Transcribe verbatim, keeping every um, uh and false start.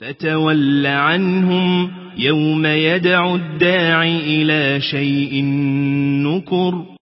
فتول عنهم يوم يدع الداع إلى شيء نكر